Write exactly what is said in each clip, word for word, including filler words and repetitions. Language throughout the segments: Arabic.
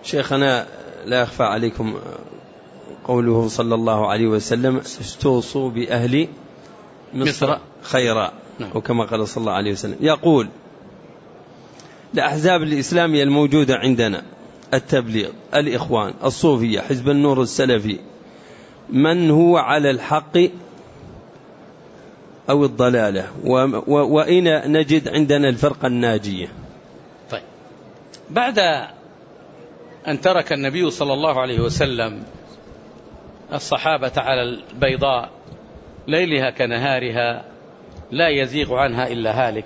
شيخنا لا يخفى عليكم قوله صلى الله عليه وسلم استوصوا بأهل مصر, مصر خيرا، وكما قال صلى الله عليه وسلم. يقول الأحزاب الإسلامية الموجودة عندنا، التبليغ، الإخوان، الصوفية، حزب النور السلفي، من هو على الحق أو الضلالة، وأين نجد عندنا الفرقة الناجية؟ طيب، بعد أن ترك النبي صلى الله عليه وسلم الصحابة على البيضاء ليلها كنهارها لا يزيغ عنها إلا هالك،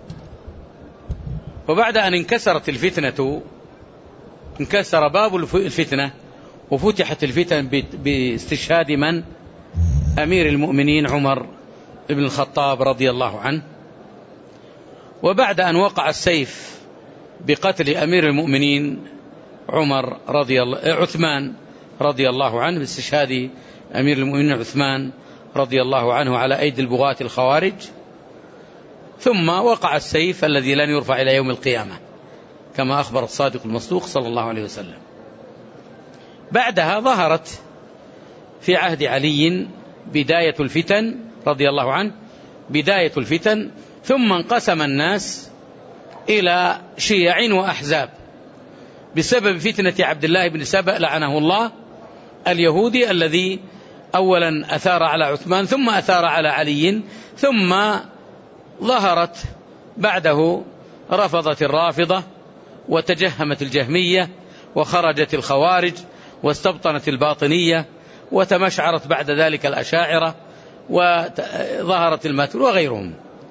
وبعد أن انكسرت الفتنة، انكسر باب الفتنة وفتحت الفتن باستشهاد من؟ أمير المؤمنين عمر بن الخطاب رضي الله عنه. وبعد أن وقع السيف بقتل أمير المؤمنين عمر رضي الله عثمان رضي الله عنه، باستشهاد أمير المؤمنين عثمان رضي الله عنه على أيدي البغاة الخوارج، ثم وقع السيف الذي لن يرفع إلى يوم القيامة كما أخبر الصادق المصدوق صلى الله عليه وسلم. بعدها ظهرت في عهد علي بداية الفتن رضي الله عنه، بداية الفتن، ثم انقسم الناس إلى شيع وأحزاب بسبب فتنة عبد الله بن سبأ لعنه الله اليهودي، الذي أولا أثار على عثمان ثم أثار على علي، ثم ظهرت بعده رفضت الرافضة وتجهمت الجهمية وخرجت الخوارج واستبطنت الباطنية وتمشعرت بعد ذلك الأشاعرة وظهرت الماتر وغيرهم.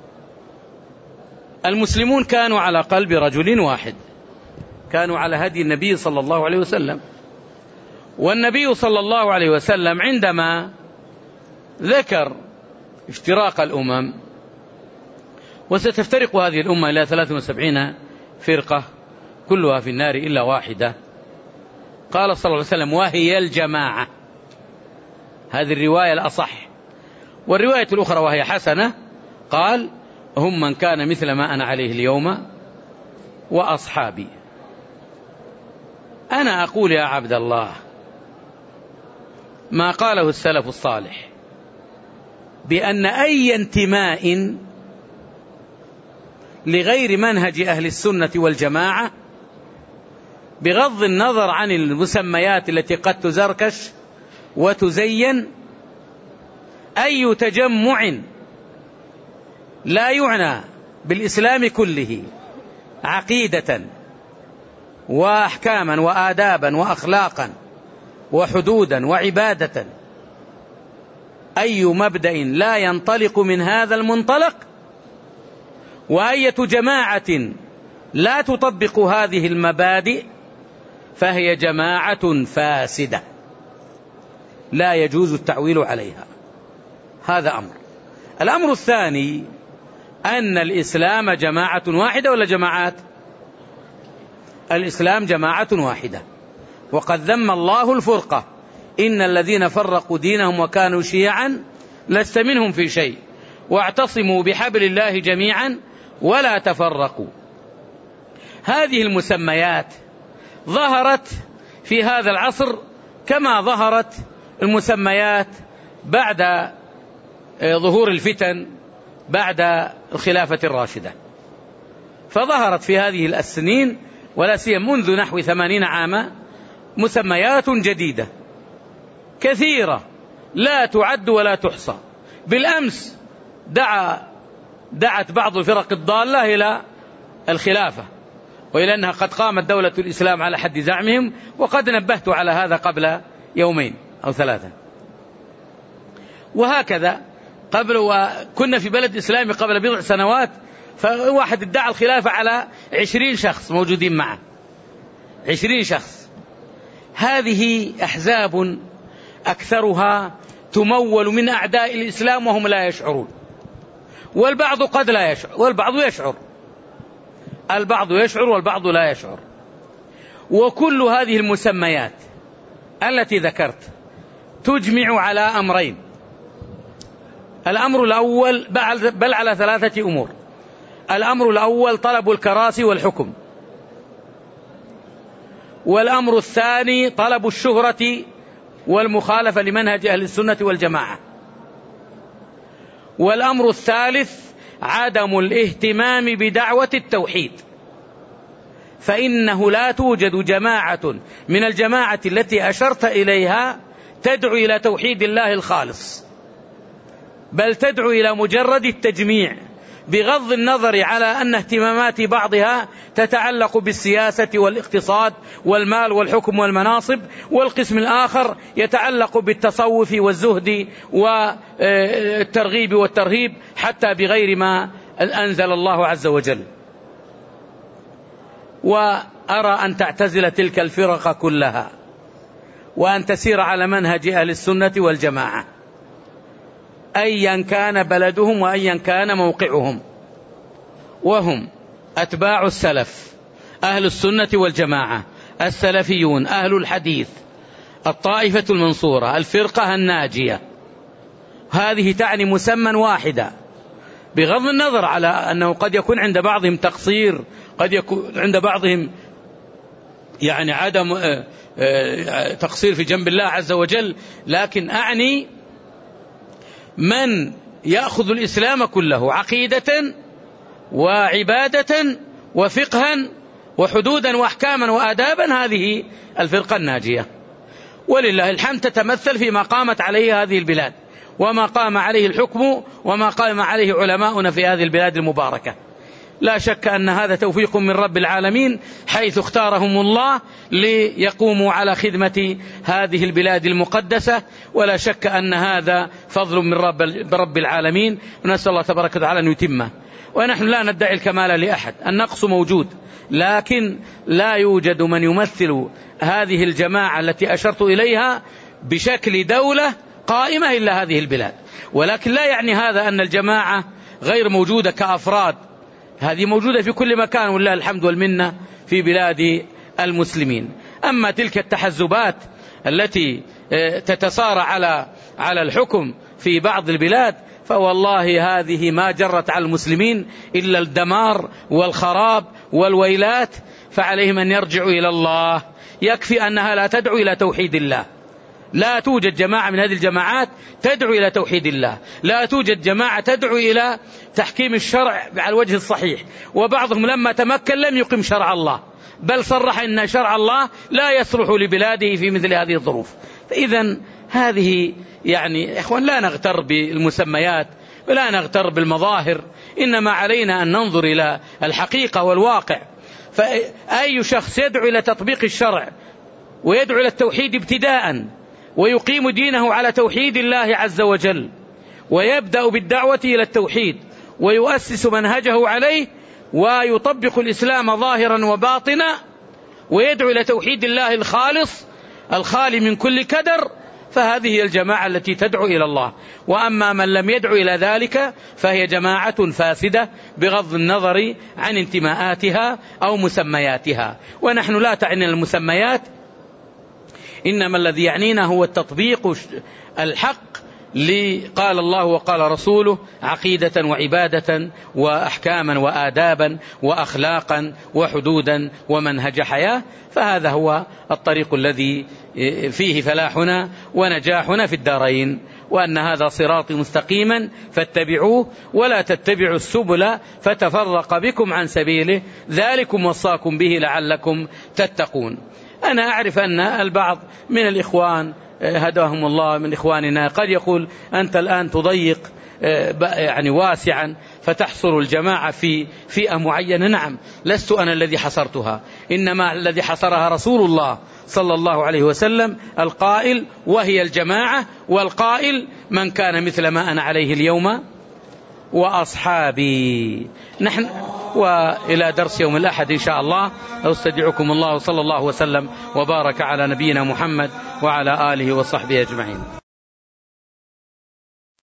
المسلمون كانوا على قلب رجل واحد، كانوا على هدي النبي صلى الله عليه وسلم. والنبي صلى الله عليه وسلم عندما ذكر افتراق الأمم وستفترق هذه الأمة إلى ثلاث وسبعين فرقة كلها في النار إلا واحدة، قال صلى الله عليه وسلم وهي الجماعة. هذه الرواية الأصح، والرواية الأخرى وهي حسنة قال هم من كان مثل ما أنا عليه اليوم وأصحابي. أنا أقول يا عبد الله ما قاله السلف الصالح بأن أي انتماء لغير منهج أهل السنة والجماعة بغض النظر عن المسميات التي قد تزركش وتزين، أي تجمع لا يعنى بالإسلام كله عقيدة وأحكاما وآدابا وأخلاقا وحدودا وعبادة، أي مبدأ لا ينطلق من هذا المنطلق، وأية جماعة لا تطبق هذه المبادئ فهي جماعة فاسدة لا يجوز التعويل عليها. هذا أمر. الأمر الثاني أن الإسلام جماعة واحدة ولا جماعات؟ الإسلام جماعة واحدة، وقد ذم الله الفرقة، إن الذين فرقوا دينهم وكانوا شيعا لست منهم في شيء واعتصموا بحبل الله جميعا ولا تفرقوا. هذه المسميات ظهرت في هذا العصر كما ظهرت المسميات بعد ظهور الفتن بعد الخلافة الراشدة، فظهرت في هذه السنين ولا سيما منذ نحو ثمانين عاما مسميات جديدة كثيرة لا تعد ولا تحصى. بالأمس دعا دعت بعض الفرق الضالة إلى الخلافة وإلى أنها قد قامت دولة الإسلام على حد زعمهم، وقد نبهت على هذا قبل يومين أو ثلاثة. وهكذا قبل، وكنا في بلد إسلامي قبل بضع سنوات فواحد ادعى الخلافة على عشرين شخص موجودين معه، عشرين شخص. هذه أحزاب أكثرها تمول من أعداء الإسلام وهم لا يشعرون، والبعض قد لا يشعر والبعض يشعر، البعض يشعر والبعض لا يشعر. وكل هذه المسميات التي ذكرت تجمع على أمرين. الأمر الأول بل على ثلاثة أمور. الأمر الأول طلب الكراسي والحكم، والأمر الثاني طلب الشهرة والمخالفة لمنهج أهل السنة والجماعة. والأمر الثالث عدم الاهتمام بدعوة التوحيد، فإنه لا توجد جماعة من الجماعة التي أشرت إليها تدعو إلى توحيد الله الخالص، بل تدعو إلى مجرد التجميع، بغض النظر على أن اهتمامات بعضها تتعلق بالسياسة والاقتصاد والمال والحكم والمناصب، والقسم الآخر يتعلق بالتصوف والزهد والترغيب والترهيب حتى بغير ما أنزل الله عز وجل. وأرى أن تعتزل تلك الفرق كلها وأن تسير على منهج أهل السنة والجماعة أيا كان بلدهم وأيا كان موقعهم، وهم أتباع السلف أهل السنة والجماعة، السلفيون أهل الحديث، الطائفة المنصورة، الفرقة الناجية. هذه تعني مسمى واحدا، بغض النظر على أنه قد يكون عند بعضهم تقصير، قد يكون عند بعضهم يعني عدم تقصير في جنب الله عز وجل، لكن أعني من يأخذ الإسلام كله عقيدة وعبادة وفقها وحدودا وأحكاما وآدابا، هذه الفرقة الناجية. ولله الحمد تتمثل فيما قامت عليه هذه البلاد، وما قام عليه الحكم، وما قام عليه علماؤنا في هذه البلاد المباركة. لا شك أن هذا توفيق من رب العالمين، حيث اختارهم الله ليقوموا على خدمة هذه البلاد المقدسة، ولا شك أن هذا فضل من رب, رب العالمين، ونسأل الله تبارك وتعالى أن يتمه. ونحن لا ندعي الكمال لأحد، النقص موجود، لكن لا يوجد من يمثل هذه الجماعة التي أشرت إليها بشكل دولة قائمة إلا هذه البلاد. ولكن لا يعني هذا أن الجماعة غير موجودة كأفراد، هذه موجودة في كل مكان ولله الحمد والمنة في بلاد المسلمين. أما تلك التحزبات التي تتصارع على على الحكم في بعض البلاد، فوالله هذه ما جرت على المسلمين إلا الدمار والخراب والويلات، فعليهم أن يرجعوا إلى الله. يكفي أنها لا تدعو إلى توحيد الله، لا توجد جماعة من هذه الجماعات تدعو إلى توحيد الله، لا توجد جماعة تدعو إلى تحكيم الشرع على الوجه الصحيح، وبعضهم لما تمكن لم يقم شرع الله، بل صرح أن شرع الله لا يصلح لبلاده في مثل هذه الظروف. فإذا هذه يعني إخوان لا نغتر بالمسميات ولا نغتر بالمظاهر، إنما علينا أن ننظر إلى الحقيقة والواقع. فأي شخص يدعو إلى تطبيق الشرع ويدعو إلى التوحيد ابتداء، ويقيم دينه على توحيد الله عز وجل، ويبدأ بالدعوة إلى التوحيد ويؤسس منهجه عليه، ويطبق الإسلام ظاهرا وباطنا، ويدعو إلى توحيد الله الخالص الخالي من كل كدر، فهذه هي الجماعة التي تدعو إلى الله. وأما من لم يدعو إلى ذلك فهي جماعة فاسدة بغض النظر عن انتماءاتها أو مسمياتها. ونحن لا تعنينا المسميات، إنما الذي يعنينا هو التطبيق الحق قال الله وقال رسوله، عقيدة وعبادة وأحكاما وآدابا وأخلاقا وحدودا ومنهج حياة. فهذا هو الطريق الذي فيه فلاحنا ونجاحنا في الدارين، وأن هذا صراطي مستقيما فاتبعوه ولا تتبعوا السبل فتفرق بكم عن سبيله، ذلكم وصاكم به لعلكم تتقون. أنا أعرف أن البعض من الإخوان هداهم الله من إخواننا قد يقول أنت الآن تضيق يعني واسعا فتحصر الجماعة في فئة معينة. نعم، لست أنا الذي حصرتها، إنما الذي حصرها رسول الله صلى الله عليه وسلم القائل وهي الجماعة، والقائل من كان مثل ما أنا عليه اليوم وأصحابي. نحن وإلى درس يوم الأحد إن شاء الله. أستودعكم الله، وصلى الله وسلم وبارك على نبينا محمد وعلى آله وصحبه أجمعين.